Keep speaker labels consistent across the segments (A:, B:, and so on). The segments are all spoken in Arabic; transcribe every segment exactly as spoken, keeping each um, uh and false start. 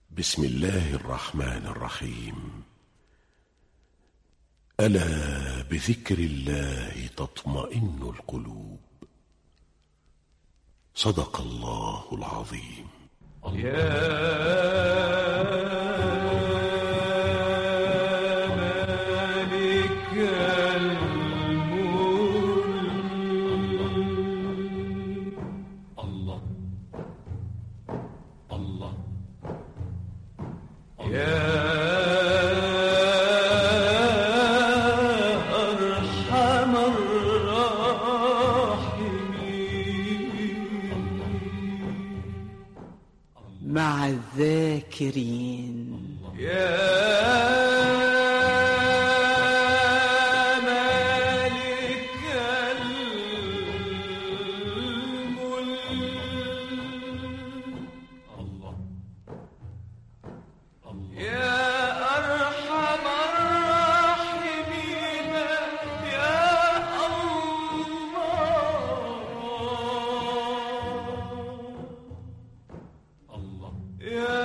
A: بسم الله الرحمن الرحيم. ألا بذكر الله تطمئن القلوب. صدق الله العظيم.
B: مع الذاكرين.
C: يا مالك الملك يا أرحم الراحمين يا الله يا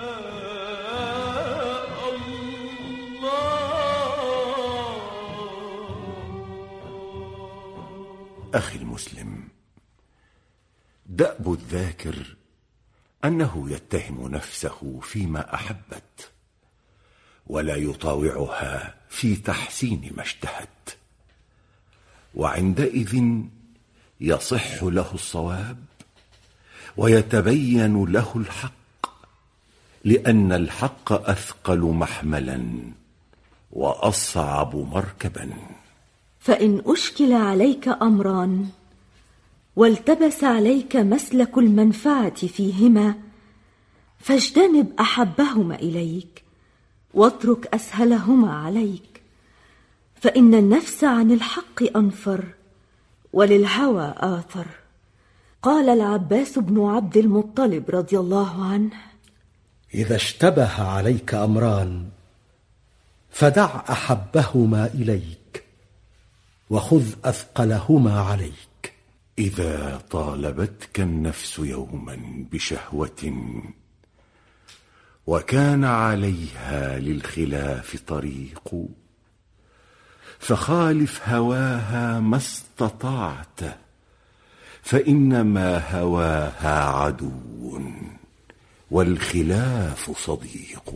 A: أخي المسلم، دأب الذاكر أنه يتهم نفسه فيما أحبت، ولا يطاوعها في تحسين ما اشتهت، وعندئذ يصح له الصواب ويتبين له الحق، لأن الحق أثقل محملا وأصعب مركبا.
D: فإن أشكل عليك أمران والتبس عليك مسلك المنفعة فيهما، فاجتنب أحبهما إليك واترك أسهلهما عليك، فإن النفس عن الحق أنفر وللهوى آثر. قال العباس بن عبد المطلب رضي الله عنه:
E: إذا اشتبه عليك أمران فدع أحبهما إليك وخذ أثقلهما عليك.
A: إذا طالبتك النفس يوما بشهوة وكان عليها للخلاف طريق، فخالف هواها ما استطعت، فإنما هواها عدو والخلاف صديق.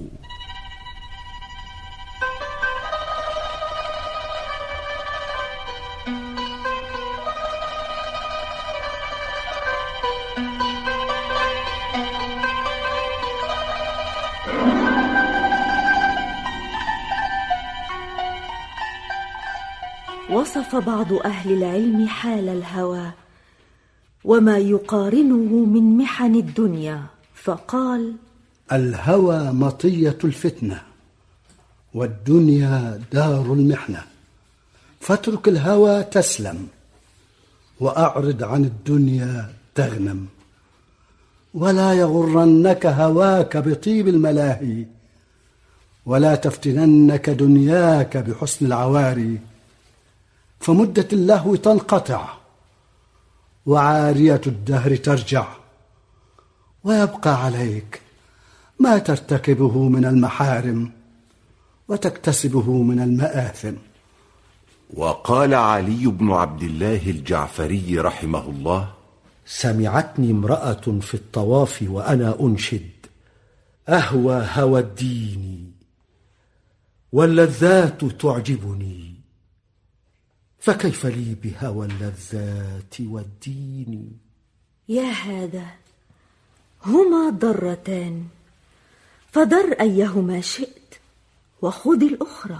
D: وصف بعض أهل العلم حال الهوى وما يقارنه من محن الدنيا، فقال:
E: الهوى مطية الفتنة والدنيا دار المحنة، فاترك الهوى تسلم وأعرض عن الدنيا تغنم، ولا يغرنك هواك بطيب الملاهي، ولا تفتننك دنياك بحسن العواري، فمدة اللهو تنقطع وعارية الدهر ترجع، ويبقى عليك ما ترتكبه من المحارم وتكتسبه من المآثم.
A: وقال علي بن عبد الله الجعفري رحمه الله:
E: سمعتني امرأة في الطواف وأنا أنشد: أهوى هوى الدين واللذات تعجبني، فكيف لي بهوى اللذات والدين.
D: يا هذا، هما ضرتان، فضر أيهما شئت وخذ الأخرى.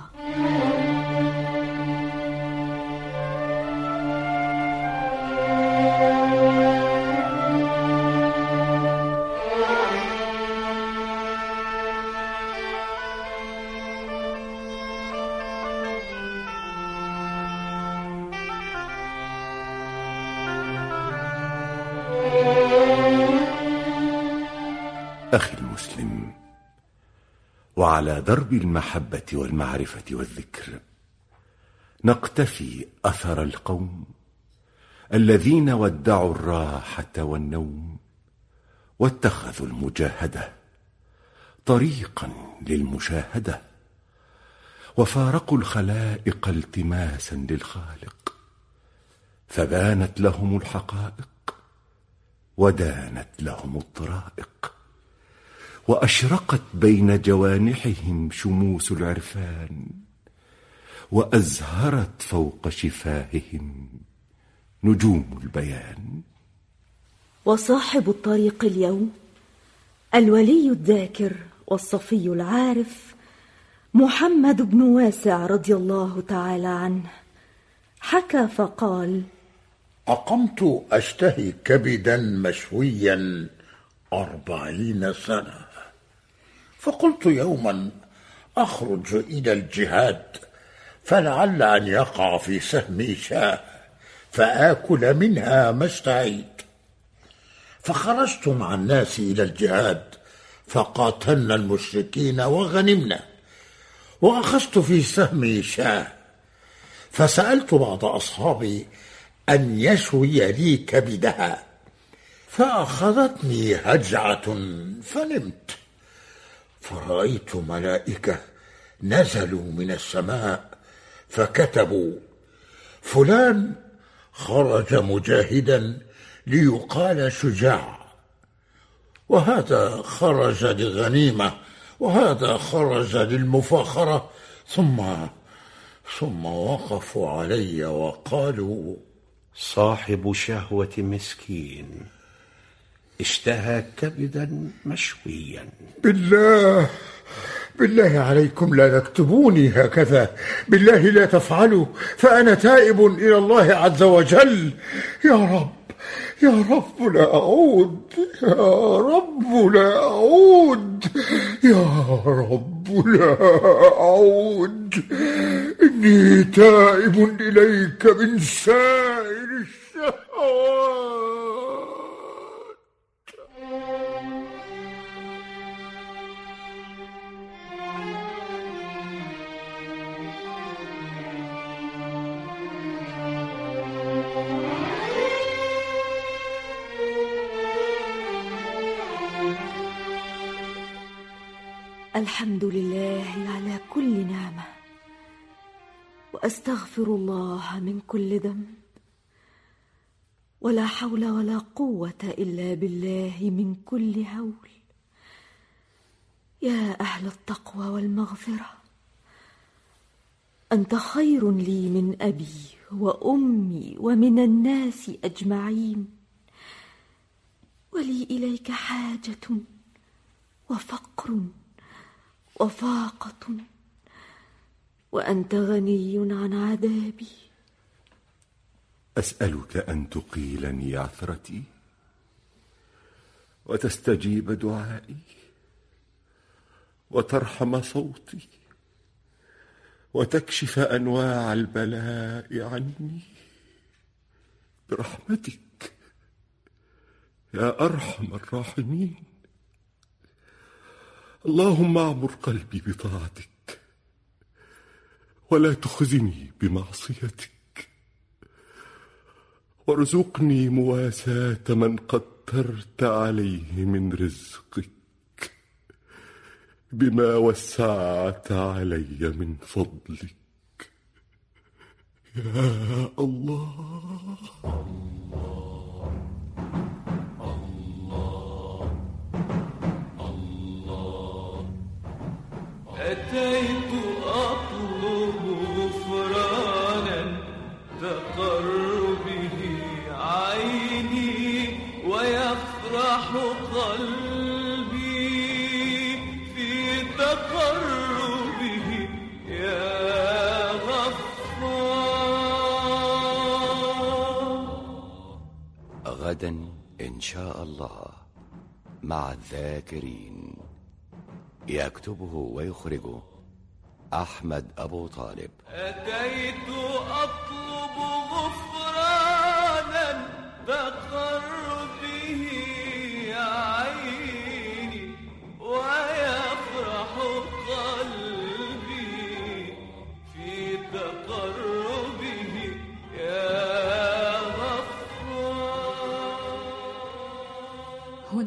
A: أخي المسلم، وعلى درب المحبة والمعرفة والذكر نقتفي أثر القوم الذين ودعوا الراحة والنوم واتخذوا المجاهدة طريقا للمشاهدة، وفارقوا الخلائق التماسا للخالق، فبانت لهم الحقائق ودانت لهم الطرائق، وأشرقت بين جوانحهم شموس العرفان، وأزهرت فوق شفاههم نجوم البيان.
D: وصاحب الطريق اليوم الولي الذاكر والصفي العارف محمد بن واسع رضي الله تعالى عنه، حكى فقال:
F: أقمت أشتهي كبدا مشويا أربعين سنة، فقلت يوما أخرج إلى الجهاد، فلعل أن يقع في سهمي شاه فآكل منها ما اشتهيت. فخرجت مع الناس إلى الجهاد، فقاتلنا المشركين وغنمنا، وأخذت في سهمي شاه، فسألت بعض أصحابي أن يشوي لي كبدها، فأخذتني هجعة فنمت، فرأيت ملائكة نزلوا من السماء فكتبوا: فلان خرج مجاهدا ليقال شجاع، وهذا خرج للغنيمة، وهذا خرج للمفاخرة. ثم ثم وقفوا علي وقالوا:
G: صاحب شهوة مسكين اشتهى كبدا مشويا.
F: بالله بالله عليكم لا تكتبوني هكذا، بالله لا تفعلوا، فأنا تائب إلى الله عز وجل. يا رب يا رب لا أعود، يا رب لا أعود، يا رب لا أعود، إني تائب إليك من سائر الشهوات.
D: الحمد لله على كل نعمة، وأستغفر الله من كل ذنب، ولا حول ولا قوة إلا بالله من كل هول. يا أهل التقوى والمغفرة، أنت خير لي من أبي وأمي ومن الناس أجمعين، ولي إليك حاجة وفقر وفاقة، وأنت غني عن عذابي.
A: أسألك أن تقيلني عثرتي، وتستجيب دعائي، وترحم صوتي، وتكشف أنواع البلاء عني برحمتك يا أرحم الراحمين. اللهم اعمر قلبي بطاعتك، ولا تخزني بمعصيتك، وارزقني مواساة من قدرت عليه من رزقك، بما وسعت علي من فضلك يا الله.
C: أتيت أطلب غفرانا تقر به عيني، ويفرح قلبي في تقربه يا غفار.
H: غدا إن شاء الله مع الذاكرين، يكتبه ويخرجه أحمد أبو طالب.
C: أتيت أطلب غفرانا تقر